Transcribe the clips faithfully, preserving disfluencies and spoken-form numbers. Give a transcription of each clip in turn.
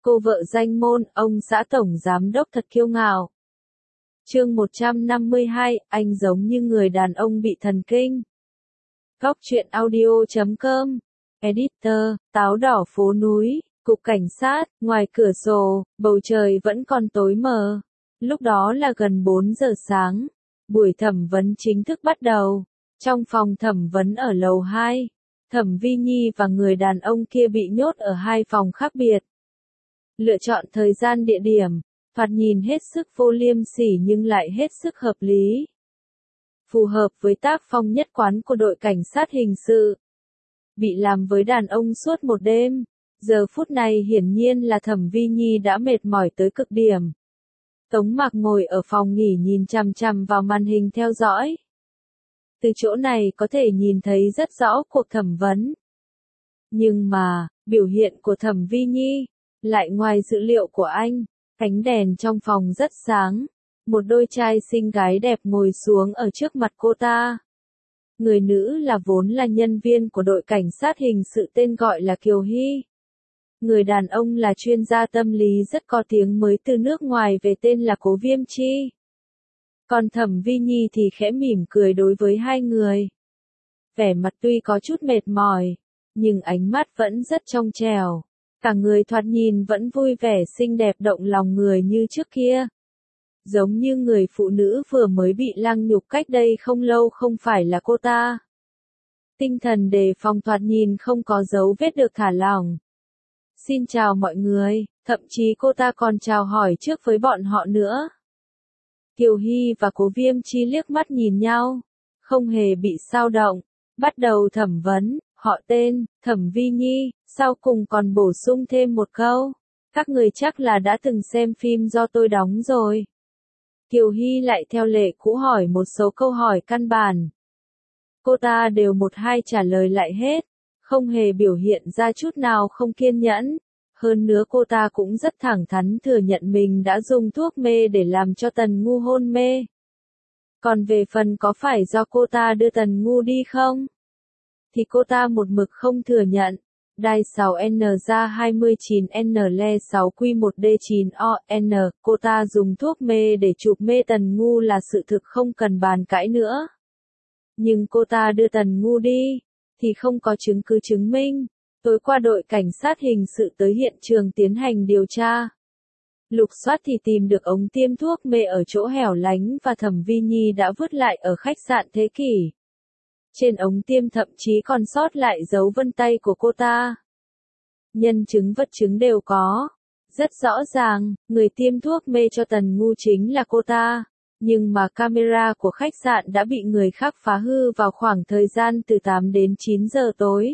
Cô vợ danh môn, ông xã tổng giám đốc thật kiêu ngạo. Chương một trăm năm mươi hai, anh giống như người đàn ông bị thần kinh. Góc truyện audio chấm com. Editor, táo đỏ phố núi, cục cảnh sát, ngoài cửa sổ, bầu trời vẫn còn tối mờ. Lúc đó là gần bốn giờ sáng. Buổi thẩm vấn chính thức bắt đầu. Trong phòng thẩm vấn ở lầu hai, Thẩm Vi Nhi và người đàn ông kia bị nhốt ở hai phòng khác biệt. Lựa chọn thời gian địa điểm, thoạt nhìn hết sức vô liêm sỉ nhưng lại hết sức hợp lý. Phù hợp với tác phong nhất quán của đội cảnh sát hình sự. Bị làm với đàn ông suốt một đêm, giờ phút này hiển nhiên là Thẩm Vi Nhi đã mệt mỏi tới cực điểm. Tống Mạc ngồi ở phòng nghỉ nhìn chằm chằm vào màn hình theo dõi. Từ chỗ này có thể nhìn thấy rất rõ cuộc thẩm vấn. Nhưng mà, biểu hiện của Thẩm Vi Nhi lại ngoài dự liệu của anh. Ánh đèn trong phòng rất sáng. Một đôi trai xinh gái đẹp ngồi xuống ở trước mặt cô ta. Người nữ là vốn là nhân viên của đội cảnh sát hình sự tên gọi là Kiều Hy. Người đàn ông là chuyên gia tâm lý rất có tiếng mới từ nước ngoài về tên là Cố Viêm Chi. Còn Thẩm Vi Nhi thì khẽ mỉm cười đối với hai người. Vẻ mặt tuy có chút mệt mỏi, nhưng ánh mắt vẫn rất trong trẻo. Cả người thoạt nhìn vẫn vui vẻ xinh đẹp động lòng người như trước kia. Giống như người phụ nữ vừa mới bị lăng nhục cách đây không lâu không phải là cô ta. Tinh thần đề phòng thoạt nhìn không có dấu vết được thả lỏng. Xin chào mọi người, thậm chí cô ta còn chào hỏi trước với bọn họ nữa. Kiều Hy và Cố Viêm Chi liếc mắt nhìn nhau, không hề bị xao động. Bắt đầu thẩm vấn, họ tên, Thẩm Vi Nhi, sau cùng còn bổ sung thêm một câu. Các người chắc là đã từng xem phim do tôi đóng rồi. Kiều Hy lại theo lệ cũ hỏi một số câu hỏi căn bản. Cô ta đều một hai trả lời lại hết, không hề biểu hiện ra chút nào không kiên nhẫn. Hơn nữa cô ta cũng rất thẳng thắn thừa nhận mình đã dùng thuốc mê để làm cho Tần Ngu hôn mê. Còn về phần có phải do cô ta đưa Tần Ngu đi không? Thì cô ta một mực không thừa nhận. Đai sáu N ra hai mươi chín N le sáu Q một D chín O N, cô ta dùng thuốc mê để chụp mê Tần Ngu là sự thực không cần bàn cãi nữa. Nhưng cô ta đưa Tần Ngu đi, thì không có chứng cứ chứng minh. Tối qua đội cảnh sát hình sự tới hiện trường tiến hành điều tra. Lục soát thì tìm được ống tiêm thuốc mê ở chỗ hẻo lánh và Thẩm Vi Nhi đã vứt lại ở khách sạn Thế Kỷ. Trên ống tiêm thậm chí còn sót lại dấu vân tay của cô ta. Nhân chứng vật chứng đều có. Rất rõ ràng, người tiêm thuốc mê cho Tần Ngu chính là cô ta. Nhưng mà camera của khách sạn đã bị người khác phá hư vào khoảng thời gian từ tám đến chín giờ tối.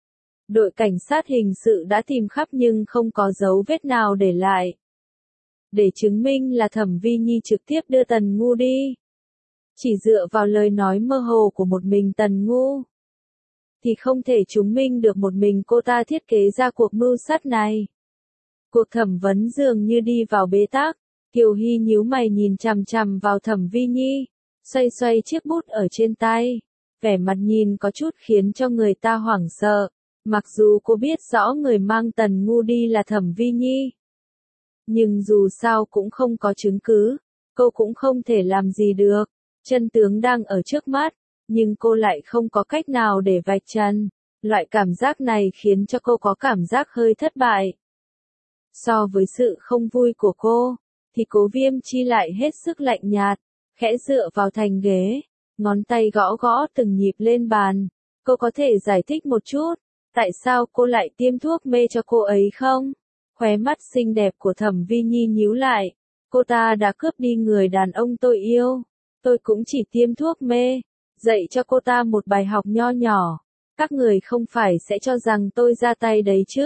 Đội cảnh sát hình sự đã tìm khắp nhưng không có dấu vết nào để lại. Để chứng minh là Thẩm Vi Nhi trực tiếp đưa Tần Ngu đi. Chỉ dựa vào lời nói mơ hồ của một mình Tần Ngu, thì không thể chứng minh được một mình cô ta thiết kế ra cuộc mưu sát này. Cuộc thẩm vấn dường như đi vào bế tắc. Kiều Hy nhíu mày nhìn chằm chằm vào Thẩm Vi Nhi, xoay xoay chiếc bút ở trên tay. Vẻ mặt nhìn có chút khiến cho người ta hoảng sợ. Mặc dù cô biết rõ người mang Tần Ngu đi là Thẩm Vi Nhi, nhưng dù sao cũng không có chứng cứ, cô cũng không thể làm gì được. Chân tướng đang ở trước mắt, nhưng cô lại không có cách nào để vạch trần. Loại cảm giác này khiến cho cô có cảm giác hơi thất bại. So với sự không vui của cô, thì Cố Viêm Chi lại hết sức lạnh nhạt, khẽ dựa vào thành ghế, ngón tay gõ gõ từng nhịp lên bàn. Cô có thể giải thích một chút, tại sao cô lại tiêm thuốc mê cho cô ấy không? Khóe mắt xinh đẹp của Thẩm Vi Nhi nhíu lại. Cô ta đã cướp đi người đàn ông tôi yêu. Tôi cũng chỉ tiêm thuốc mê, dạy cho cô ta một bài học nho nhỏ. Các người không phải sẽ cho rằng tôi ra tay đấy chứ?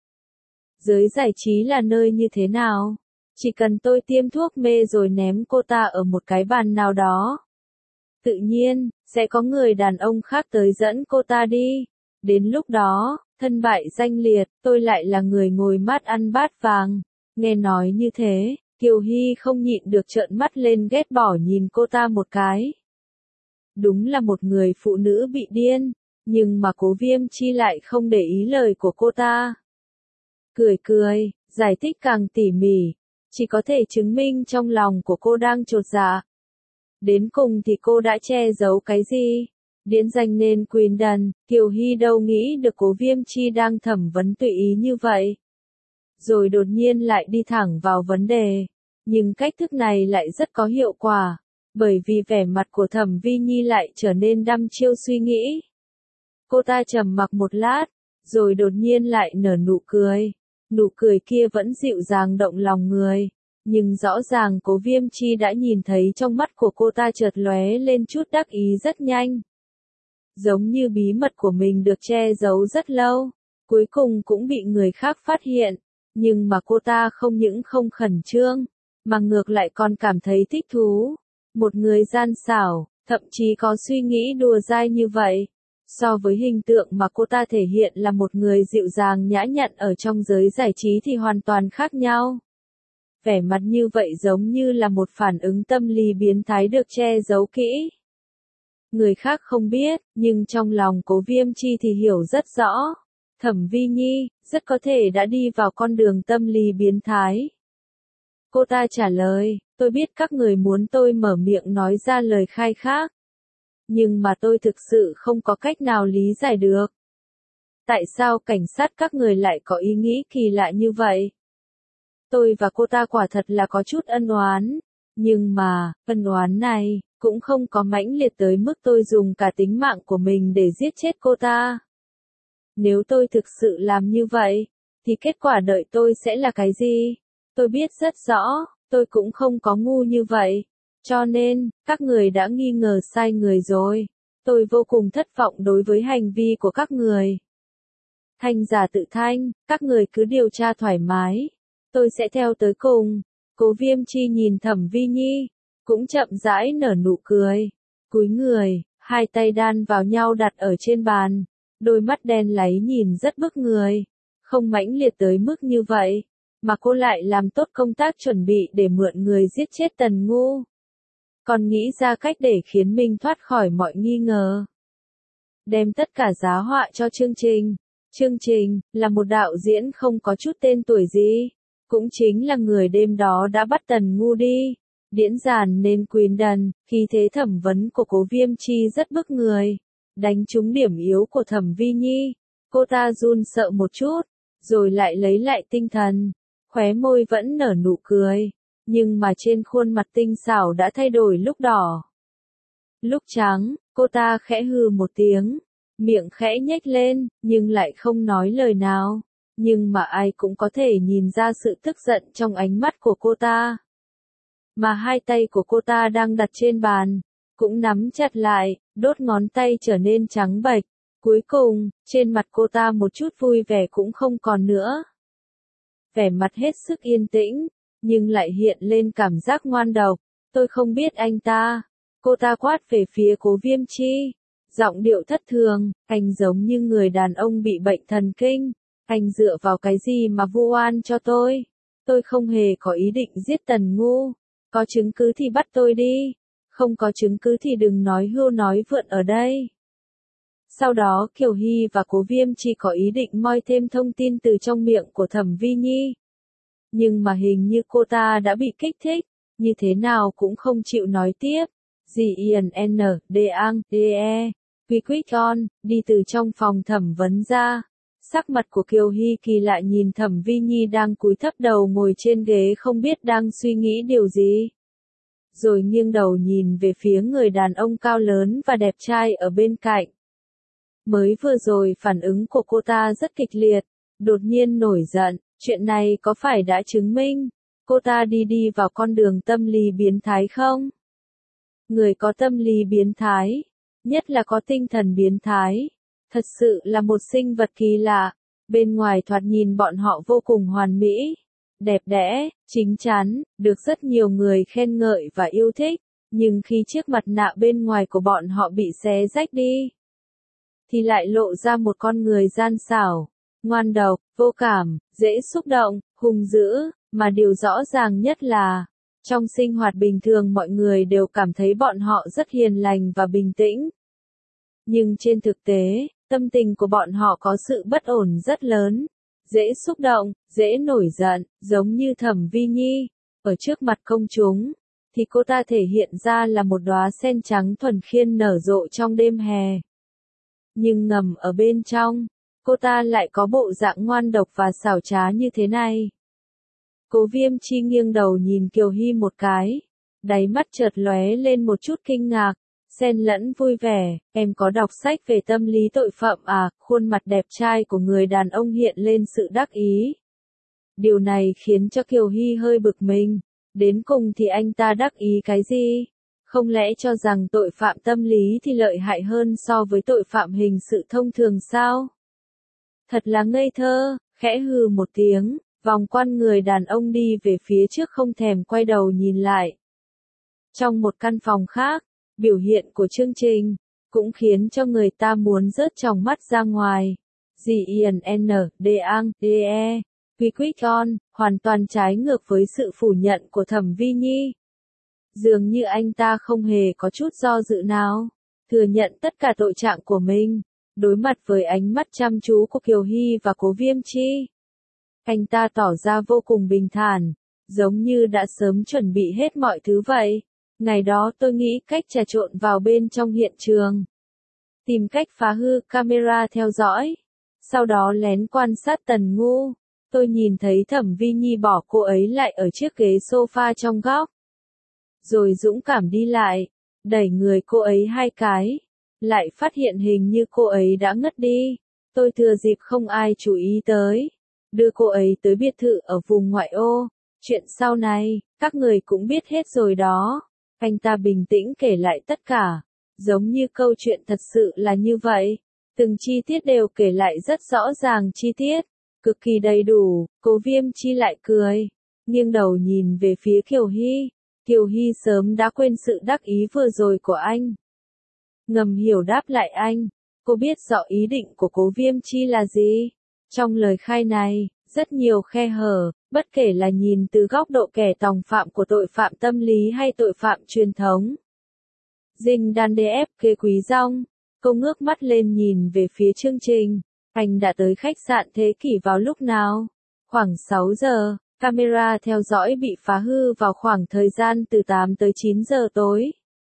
Giới giải trí là nơi như thế nào? Chỉ cần tôi tiêm thuốc mê rồi ném cô ta ở một cái bàn nào đó, tự nhiên, sẽ có người đàn ông khác tới dẫn cô ta đi. Đến lúc đó, thân bại danh liệt, tôi lại là người ngồi mát ăn bát vàng. Nghe nói như thế, Kiều Hy không nhịn được trợn mắt lên ghét bỏ nhìn cô ta một cái. Đúng là một người phụ nữ bị điên, nhưng mà Cố Viêm Chi lại không để ý lời của cô ta. Cười cười, Giải thích càng tỉ mỉ, chỉ có thể chứng minh trong lòng của cô đang chột dạ. Đến cùng thì cô đã che giấu cái gì? Điển danh nên Quindon, Kiều Hy đâu nghĩ được Cố Viêm Chi đang thẩm vấn tùy ý như vậy. Rồi đột nhiên lại đi thẳng vào vấn đề. Nhưng cách thức này lại rất có hiệu quả, bởi vì vẻ mặt của Thẩm Vi Nhi lại trở nên đăm chiêu suy nghĩ. Cô ta trầm mặc một lát, rồi đột nhiên lại nở nụ cười. Nụ cười kia vẫn dịu dàng động lòng người, nhưng rõ ràng Cố Viêm Chi đã nhìn thấy trong mắt của cô ta chợt lóe lên chút đắc ý rất nhanh. Giống như bí mật của mình được che giấu rất lâu, cuối cùng cũng bị người khác phát hiện, nhưng mà cô ta không những không khẩn trương, mà ngược lại còn cảm thấy thích thú. Một người gian xảo, thậm chí có suy nghĩ đùa dai như vậy, so với hình tượng mà cô ta thể hiện là một người dịu dàng nhã nhặn ở trong giới giải trí thì hoàn toàn khác nhau. Vẻ mặt như vậy giống như là một phản ứng tâm lý biến thái được che giấu kỹ. Người khác không biết, nhưng trong lòng Cố Viêm Chi thì hiểu rất rõ. Thẩm Vi Nhi, rất có thể đã đi vào con đường tâm lý biến thái. Cô ta trả lời, tôi biết các người muốn tôi mở miệng nói ra lời khai khác. Nhưng mà tôi thực sự không có cách nào lý giải được. Tại sao cảnh sát các người lại có ý nghĩ kỳ lạ như vậy? Tôi và cô ta quả thật là có chút ân oán. Nhưng mà, ân oán này, cũng không có mãnh liệt tới mức tôi dùng cả tính mạng của mình để giết chết cô ta. Nếu tôi thực sự làm như vậy, thì kết quả đợi tôi sẽ là cái gì? Tôi biết rất rõ, tôi cũng không có ngu như vậy. Cho nên, các người đã nghi ngờ sai người rồi. Tôi vô cùng thất vọng đối với hành vi của các người. Thanh giả tự thanh, các người cứ điều tra thoải mái. Tôi sẽ theo tới cùng. Cố Viêm Chi nhìn Thẩm Vi Nhi, cũng chậm rãi nở nụ cười. Cúi người, hai tay đan vào nhau đặt ở trên bàn. Đôi mắt đen láy nhìn rất bức người. Không mãnh liệt tới mức như vậy, mà cô lại làm tốt công tác chuẩn bị để mượn người giết chết Tần Ngu. Còn nghĩ ra cách để khiến mình thoát khỏi mọi nghi ngờ. Đem tất cả giá họa cho chương trình. Chương trình, là một đạo diễn không có chút tên tuổi gì. Cũng chính là người đêm đó đã bắt Tần Ngu đi. Điển giản nên Quindon, khi thế thẩm vấn của Cố Viêm Chi rất bức người. Đánh trúng điểm yếu của Thẩm Vi Nhi. Cô ta run sợ một chút, rồi lại lấy lại tinh thần. Khóe môi vẫn nở nụ cười. Nhưng mà trên khuôn mặt tinh xảo đã thay đổi lúc đỏ. Lúc trắng, cô ta khẽ hừ một tiếng. Miệng khẽ nhếch lên, nhưng lại không nói lời nào. Nhưng mà ai cũng có thể nhìn ra sự tức giận trong ánh mắt của cô ta. Mà hai tay của cô ta đang đặt trên bàn, cũng nắm chặt lại, đốt ngón tay trở nên trắng bệch. Cuối cùng, trên mặt cô ta một chút vui vẻ cũng không còn nữa. Vẻ mặt hết sức yên tĩnh, nhưng lại hiện lên cảm giác ngoan độc. Tôi không biết anh ta. Cô ta quát về phía Cố Viêm Chi. Giọng điệu thất thường, anh giống như người đàn ông bị bệnh thần kinh. Anh dựa vào cái gì mà vu oan cho tôi? Tôi không hề có ý định giết Tần Ngu. Có chứng cứ thì bắt tôi đi. Không có chứng cứ thì đừng nói hưu nói vượn ở đây. Sau đó Kiều Hy và Cố Viêm Chi có ý định moi thêm thông tin từ trong miệng của Thẩm Vi Nhi. Nhưng mà hình như cô ta đã bị kích thích, như thế nào cũng không chịu nói tiếp. Dì Ian N. Deang, De, Quy Quick On, đi từ trong phòng thẩm vấn ra. Sắc mặt của Kiều Hy kỳ lạ nhìn Thẩm Vi Nhi đang cúi thấp đầu ngồi trên ghế không biết đang suy nghĩ điều gì. Rồi nghiêng đầu nhìn về phía người đàn ông cao lớn và đẹp trai ở bên cạnh. Mới vừa rồi phản ứng của cô ta rất kịch liệt, đột nhiên nổi giận, chuyện này có phải đã chứng minh cô ta đi đi vào con đường tâm lý biến thái không? Người có tâm lý biến thái, nhất là có tinh thần biến thái, thật sự là một sinh vật kỳ lạ. Bên ngoài thoạt nhìn bọn họ vô cùng hoàn mỹ, đẹp đẽ, chính chắn, được rất nhiều người khen ngợi và yêu thích, nhưng khi chiếc mặt nạ bên ngoài của bọn họ bị xé rách đi, thì lại lộ ra một con người gian xảo, ngoan độc, vô cảm, dễ xúc động, hung dữ, mà điều rõ ràng nhất là, trong sinh hoạt bình thường mọi người đều cảm thấy bọn họ rất hiền lành và bình tĩnh. Nhưng trên thực tế, tâm tình của bọn họ có sự bất ổn rất lớn. dễ xúc động, dễ nổi giận, giống như Thẩm Vi Nhi. Ở trước mặt công chúng, thì cô ta thể hiện ra là một đóa sen trắng thuần khiết nở rộ trong đêm hè. Nhưng ngầm ở bên trong, cô ta lại có bộ dạng ngoan độc và xảo trá như thế này. Cố Viêm Chi nghiêng đầu nhìn Kiều Hy một cái, đáy mắt chợt lóe lên một chút kinh ngạc, xen lẫn vui vẻ. Em có đọc sách về tâm lý tội phạm à? Khuôn mặt đẹp trai của người đàn ông hiện lên sự đắc ý. Điều này khiến cho Kiều Hy hơi bực mình. Đến cùng thì anh ta đắc ý cái gì? Không lẽ cho rằng tội phạm tâm lý thì lợi hại hơn so với tội phạm hình sự thông thường sao? Thật là ngây thơ. Khẽ hừ một tiếng, vòng qua người đàn ông đi về phía trước không thèm quay đầu nhìn lại. Trong một căn phòng khác, biểu hiện của chương trình cũng khiến cho người ta muốn rớt tròng mắt ra ngoài. G I N N D A N D E We Quick On, hoàn toàn trái ngược với sự phủ nhận của Thẩm Vi Nhi. Dường như anh ta không hề có chút do dự nào, thừa nhận tất cả tội trạng của mình, đối mặt với ánh mắt chăm chú của Kiều Hy và Cố Viêm Chi. Anh ta tỏ ra vô cùng bình thản, giống như đã sớm chuẩn bị hết mọi thứ vậy. Ngày đó tôi nghĩ cách trà trộn vào bên trong hiện trường, tìm cách phá hư camera theo dõi, sau đó lén quan sát Tần Ngu. Tôi nhìn thấy Thẩm Vi Nhi bỏ cô ấy lại ở chiếc ghế sofa trong góc, rồi dũng cảm đi lại, đẩy người cô ấy hai cái, lại phát hiện hình như cô ấy đã ngất đi. Tôi thừa dịp không ai chú ý tới, đưa cô ấy tới biệt thự ở vùng ngoại ô. Chuyện sau này, các người cũng biết hết rồi đó. Anh ta bình tĩnh kể lại tất cả, giống như câu chuyện thật sự là như vậy. Từng chi tiết đều kể lại rất rõ ràng chi tiết, cực kỳ đầy đủ. Cố Viêm Chi lại cười, nghiêng đầu nhìn về phía Kiều Hy. Kiều Hy sớm đã quên sự đắc ý vừa rồi của anh. Ngầm hiểu đáp lại anh, cô biết rõ ý định của Cố Viêm Chi là gì. Trong lời khai này, rất nhiều khe hở, bất kể là nhìn từ góc độ kẻ tòng phạm của tội phạm tâm lý hay tội phạm truyền thống. Dinh đan đê ép kê Quý Dong, cô ngước mắt lên nhìn về phía chương trình. Anh đã tới khách sạn Thế Kỷ vào lúc nào? Khoảng sáu giờ, camera theo dõi bị phá hư vào khoảng thời gian từ tám tới chín giờ tối.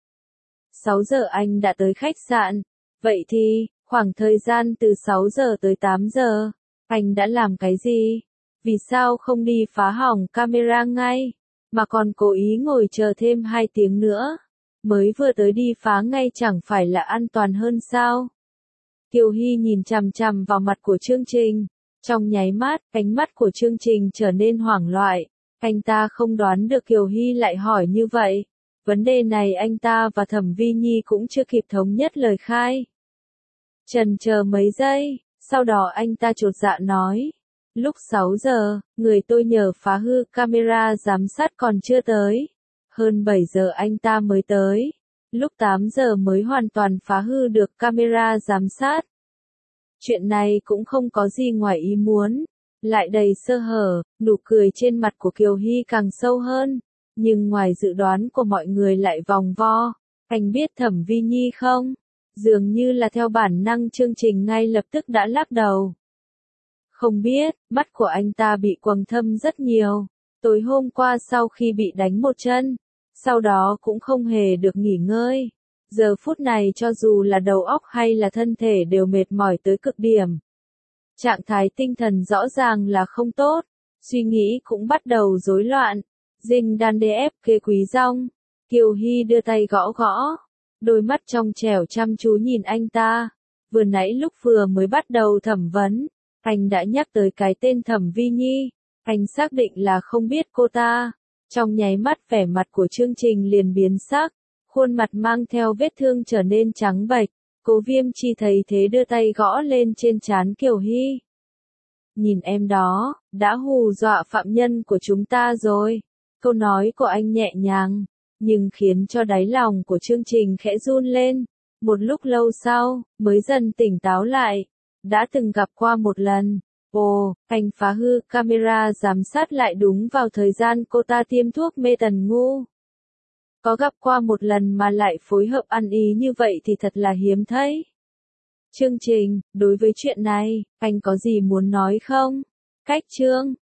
sáu giờ anh đã tới khách sạn. Vậy thì, khoảng thời gian từ sáu giờ tới tám giờ, anh đã làm cái gì? Vì sao không đi phá hỏng camera ngay, mà còn cố ý ngồi chờ thêm hai tiếng nữa? Mới vừa tới đi phá ngay chẳng phải là an toàn hơn sao? Kiều Hy nhìn chằm chằm vào mặt của chương trình. Trong nháy mắt, ánh mắt của chương trình trở nên hoảng loạn. Anh ta không đoán được Kiều Hy lại hỏi như vậy. Vấn đề này anh ta và Thẩm Vi Nhi cũng chưa kịp thống nhất lời khai. Chần chờ mấy giây, sau đó anh ta chột dạ nói. Lúc sáu giờ, người tôi nhờ phá hư camera giám sát còn chưa tới. Hơn bảy giờ anh ta mới tới. Lúc tám giờ mới hoàn toàn phá hư được camera giám sát. Chuyện này cũng không có gì ngoài ý muốn. Lại đầy sơ hở, nụ cười trên mặt của Kiều Hy càng sâu hơn. Nhưng ngoài dự đoán của mọi người lại vòng vo. Anh biết Thẩm Vi Nhi không? Dường như là theo bản năng chương trình ngay lập tức đã lắc đầu. Không biết, mắt của anh ta bị quầng thâm rất nhiều. Tối hôm qua sau khi bị đánh một chân, sau đó cũng không hề được nghỉ ngơi. Giờ phút này cho dù là đầu óc hay là thân thể đều mệt mỏi tới cực điểm. Trạng thái tinh thần rõ ràng là không tốt, suy nghĩ cũng bắt đầu rối loạn. Dinh đan đê ép kê Quý Dong, Kiều Hy đưa tay gõ gõ, đôi mắt trong trẻo chăm chú nhìn anh ta. Vừa nãy lúc vừa mới bắt đầu thẩm vấn, anh đã nhắc tới cái tên Thẩm Vi Nhi, anh xác định là không biết cô ta. Trong nháy mắt vẻ mặt của chương trình liền biến sắc, khuôn mặt mang theo vết thương trở nên trắng bệch. Cố Viêm Chi thấy thế đưa tay gõ lên trên trán Kiều Hy. Nhìn em đó, đã hù dọa phạm nhân của chúng ta rồi. Câu nói của anh nhẹ nhàng, nhưng khiến cho đáy lòng của chương trình khẽ run lên. Một lúc lâu sau, mới dần tỉnh táo lại. Đã từng gặp qua một lần. Ồ, anh phá hư camera giám sát lại đúng vào thời gian cô ta tiêm thuốc mê Tần Ngu. Có gặp qua một lần mà lại phối hợp ăn ý như vậy thì thật là hiếm thấy. Chương trình, đối với chuyện này, anh có gì muốn nói không? Cách chương